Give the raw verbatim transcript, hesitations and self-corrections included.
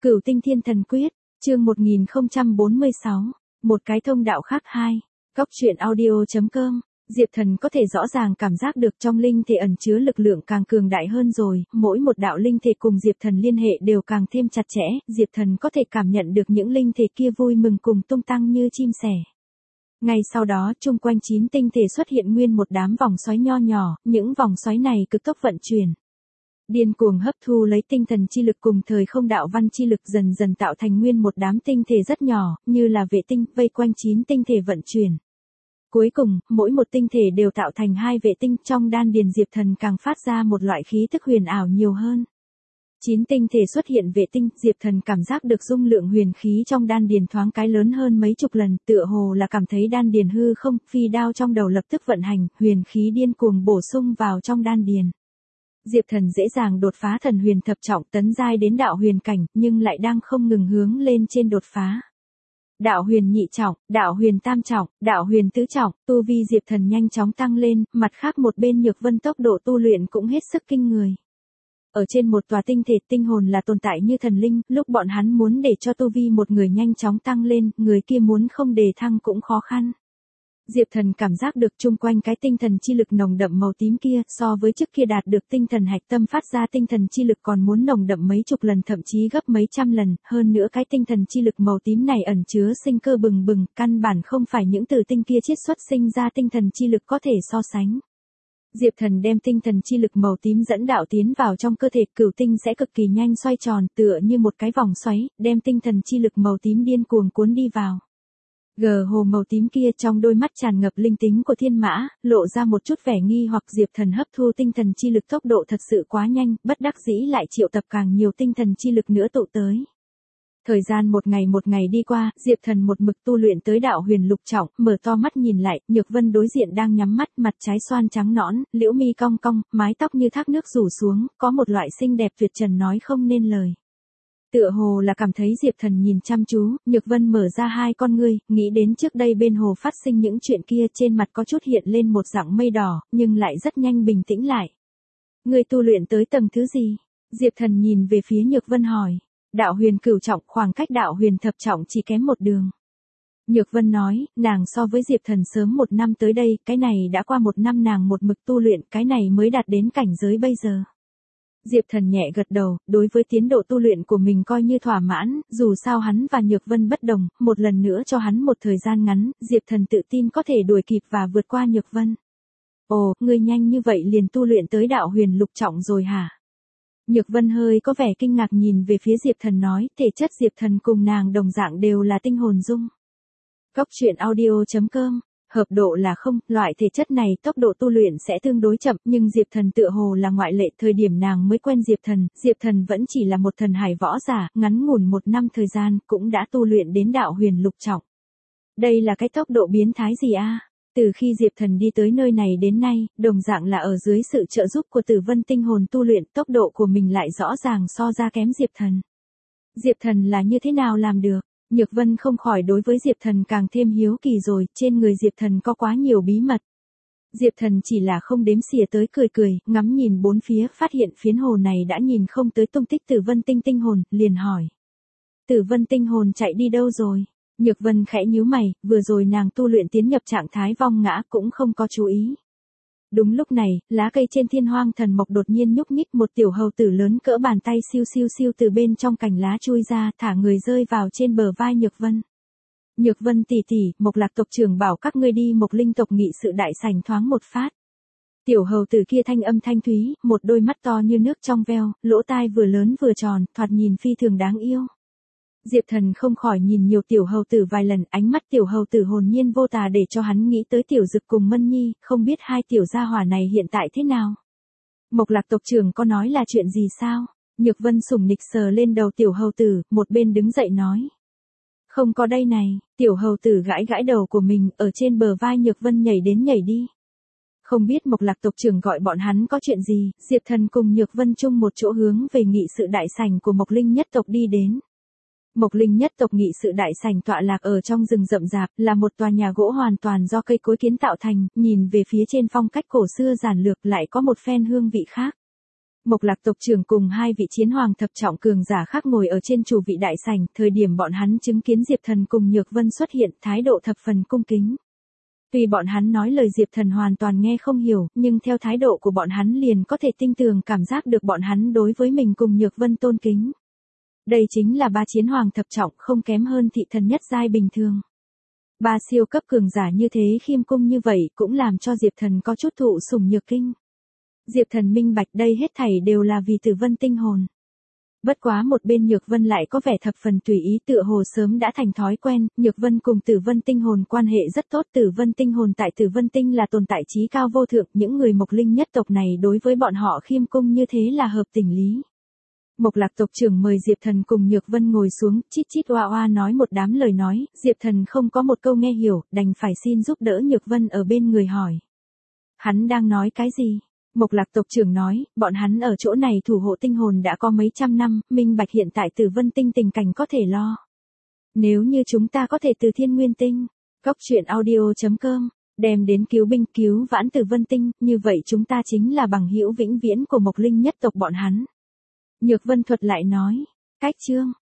Cửu Tinh Thiên Thần Quyết, chương một nghìn không trăm bốn mươi sáu, một cái thông đạo khác hai, Góc truyện audio.com, Diệp Thần có thể rõ ràng cảm giác được trong linh thể ẩn chứa lực lượng càng cường đại hơn rồi, mỗi một đạo linh thể cùng Diệp Thần liên hệ đều càng thêm chặt chẽ, Diệp Thần có thể cảm nhận được những linh thể kia vui mừng cùng tung tăng như chim sẻ. Ngay sau đó, chung quanh chín tinh thể xuất hiện nguyên một đám vòng xoáy nho nhỏ, những vòng xoáy này cực tốc vận chuyển, điên cuồng hấp thu lấy tinh thần chi lực cùng thời không đạo văn chi lực, dần dần tạo thành nguyên một đám tinh thể rất nhỏ, như là vệ tinh, vây quanh chín tinh thể vận chuyển. Cuối cùng, mỗi một tinh thể đều tạo thành hai vệ tinh, trong đan điền Diệp Thần càng phát ra một loại khí tức huyền ảo nhiều hơn. Chín tinh thể xuất hiện vệ tinh, Diệp Thần cảm giác được dung lượng huyền khí trong đan điền thoáng cái lớn hơn mấy chục lần, tựa hồ là cảm thấy đan điền hư không, phi đao trong đầu lập tức vận hành, huyền khí điên cuồng bổ sung vào trong đan điền. Diệp Thần dễ dàng đột phá thần huyền thập trọng, tấn giai đến đạo huyền cảnh, nhưng lại đang không ngừng hướng lên trên đột phá. Đạo huyền nhị trọng, đạo huyền tam trọng, đạo huyền tứ trọng, tu vi Diệp Thần nhanh chóng tăng lên, mặt khác một bên Nhược Vân tốc độ tu luyện cũng hết sức kinh người. Ở trên một tòa tinh thể, tinh hồn là tồn tại như thần linh, lúc bọn hắn muốn để cho tu vi một người nhanh chóng tăng lên, người kia muốn không đề thăng cũng khó khăn. Diệp Thần cảm giác được chung quanh cái tinh thần chi lực nồng đậm màu tím kia, so với trước kia đạt được tinh thần hạch tâm phát ra tinh thần chi lực còn muốn nồng đậm mấy chục lần, thậm chí gấp mấy trăm lần, hơn nữa cái tinh thần chi lực màu tím này ẩn chứa sinh cơ bừng bừng, căn bản không phải những từ tinh kia chiết xuất sinh ra tinh thần chi lực có thể so sánh. Diệp Thần đem tinh thần chi lực màu tím dẫn đạo tiến vào trong cơ thể, cửu tinh sẽ cực kỳ nhanh xoay tròn, tựa như một cái vòng xoáy, đem tinh thần chi lực màu tím điên cuồng cuốn đi vào. Gờ hồ màu tím kia trong đôi mắt tràn ngập linh tính của thiên mã, lộ ra một chút vẻ nghi hoặc. Diệp Thần hấp thu tinh thần chi lực tốc độ thật sự quá nhanh, bất đắc dĩ lại triệu tập càng nhiều tinh thần chi lực nữa tụ tới. Thời gian một ngày một ngày đi qua, Diệp Thần một mực tu luyện tới đạo huyền lục trọng, mở to mắt nhìn lại, Nhược Vân đối diện đang nhắm mắt, mặt trái xoan trắng nõn, liễu mi cong cong, mái tóc như thác nước rủ xuống, có một loại xinh đẹp tuyệt trần nói không nên lời. Tựa hồ là cảm thấy Diệp Thần nhìn chăm chú, Nhược Vân mở ra hai con ngươi, nghĩ đến trước đây bên hồ phát sinh những chuyện kia, trên mặt có chút hiện lên một dạng mây đỏ, nhưng lại rất nhanh bình tĩnh lại. Ngươi tu luyện tới tầng thứ gì? Diệp Thần nhìn về phía Nhược Vân hỏi. Đạo huyền cửu trọng, khoảng cách đạo huyền thập trọng chỉ kém một đường. Nhược Vân nói, nàng so với Diệp Thần sớm một năm tới đây, cái này đã qua một năm nàng một mực tu luyện, cái này mới đạt đến cảnh giới bây giờ. Diệp Thần nhẹ gật đầu, đối với tiến độ tu luyện của mình coi như thỏa mãn, dù sao hắn và Nhược Vân bất đồng, một lần nữa cho hắn một thời gian ngắn, Diệp Thần tự tin có thể đuổi kịp và vượt qua Nhược Vân. Ồ, ngươi nhanh như vậy liền tu luyện tới đạo huyền lục trọng rồi hả? Nhược Vân hơi có vẻ kinh ngạc nhìn về phía Diệp Thần nói, thể chất Diệp Thần cùng nàng đồng dạng đều là tinh hồn dung. Góc truyện audio.com, hợp độ là không, loại thể chất này tốc độ tu luyện sẽ tương đối chậm, nhưng Diệp Thần tựa hồ là ngoại lệ, thời điểm nàng mới quen Diệp Thần, Diệp Thần vẫn chỉ là một thần hải võ giả, ngắn ngủn một năm thời gian, cũng đã tu luyện đến đạo huyền lục trọng. Đây là cái tốc độ biến thái gì a? Từ khi Diệp Thần đi tới nơi này đến nay, đồng dạng là ở dưới sự trợ giúp của Tử Vân tinh hồn tu luyện, tốc độ của mình lại rõ ràng so ra kém Diệp Thần. Diệp Thần là như thế nào làm được? Nhược Vân không khỏi đối với Diệp Thần càng thêm hiếu kỳ rồi, trên người Diệp Thần có quá nhiều bí mật. Diệp Thần chỉ là không đếm xỉa tới cười cười, ngắm nhìn bốn phía, phát hiện phiến hồ này đã nhìn không tới tung tích Tử Vân tinh tinh hồn, liền hỏi. Tử Vân tinh hồn chạy đi đâu rồi? Nhược Vân khẽ nhíu mày, vừa rồi nàng tu luyện tiến nhập trạng thái vong ngã cũng không có chú ý. Đúng lúc này, lá cây trên Thiên Hoang Thần Mộc đột nhiên nhúc nhích, một tiểu hầu tử lớn cỡ bàn tay siêu siêu siêu từ bên trong cành lá chui ra, thả người rơi vào trên bờ vai Nhược Vân. Nhược Vân tỷ tỷ, Mộc Lạc tộc trưởng bảo các ngươi đi Mộc Linh tộc nghị sự đại sảnh thoáng một phát. Tiểu hầu tử kia thanh âm thanh thúy, một đôi mắt to như nước trong veo, lỗ tai vừa lớn vừa tròn, thoạt nhìn phi thường đáng yêu. Diệp Thần không khỏi nhìn nhiều tiểu hầu tử vài lần, ánh mắt tiểu hầu tử hồn nhiên vô tà để cho hắn nghĩ tới tiểu dực cùng Mân Nhi, không biết hai tiểu gia hỏa này hiện tại thế nào. Mộc Lạc tộc trưởng có nói là chuyện gì sao? Nhược Vân sủng nịch sờ lên đầu tiểu hầu tử, một bên đứng dậy nói. Không có đây này, tiểu hầu tử gãi gãi đầu của mình, ở trên bờ vai Nhược Vân nhảy đến nhảy đi. Không biết Mộc Lạc tộc trưởng gọi bọn hắn có chuyện gì, Diệp Thần cùng Nhược Vân chung một chỗ hướng về nghị sự đại sảnh của Mộc Linh nhất tộc đi đến. Mộc Linh nhất tộc nghị sự đại sảnh tọa lạc ở trong rừng rậm rạp, là một tòa nhà gỗ hoàn toàn do cây cối kiến tạo thành, nhìn về phía trên phong cách cổ xưa giản lược lại có một phen hương vị khác. Mộc Lạc tộc trưởng cùng hai vị chiến hoàng thập trọng cường giả khác ngồi ở trên chủ vị đại sảnh, thời điểm bọn hắn chứng kiến Diệp Thần cùng Nhược Vân xuất hiện, thái độ thập phần cung kính. Tuy bọn hắn nói lời Diệp Thần hoàn toàn nghe không hiểu, nhưng theo thái độ của bọn hắn liền có thể tinh tường cảm giác được bọn hắn đối với mình cùng Nhược Vân tôn kính. Đây chính là ba chiến hoàng thập trọng, không kém hơn thị thần nhất giai bình thường. Ba siêu cấp cường giả như thế khiêm cung như vậy cũng làm cho Diệp Thần có chút thụ sủng nhược kinh. Diệp Thần minh bạch đây hết thảy đều là vì Tử Vân tinh hồn. Bất quá một bên Nhược Vân lại có vẻ thập phần tùy ý, tựa hồ sớm đã thành thói quen. Nhược Vân cùng Tử Vân tinh hồn quan hệ rất tốt, Tử Vân tinh hồn tại Tử Vân tinh là tồn tại trí cao vô thượng, những người Mộc Linh nhất tộc này đối với bọn họ khiêm cung như thế là hợp tình lý. Mộc Lạc tộc trưởng mời Diệp Thần cùng Nhược Vân ngồi xuống, chít chít oa oa nói một đám lời nói, Diệp Thần không có một câu nghe hiểu, đành phải xin giúp đỡ Nhược Vân ở bên người hỏi. Hắn đang nói cái gì? Mộc Lạc tộc trưởng nói, bọn hắn ở chỗ này thủ hộ tinh hồn đã có mấy trăm năm, minh bạch hiện tại Tử Vân tinh tình cảnh có thể lo. Nếu như chúng ta có thể từ Thiên Nguyên tinh, Cốc truyện audio chấm com, đem đến cứu binh cứu vãn Tử Vân tinh, như vậy chúng ta chính là bằng hữu vĩnh viễn của Mộc Linh nhất tộc bọn hắn. Nhược Vân thuật lại nói, cách chương,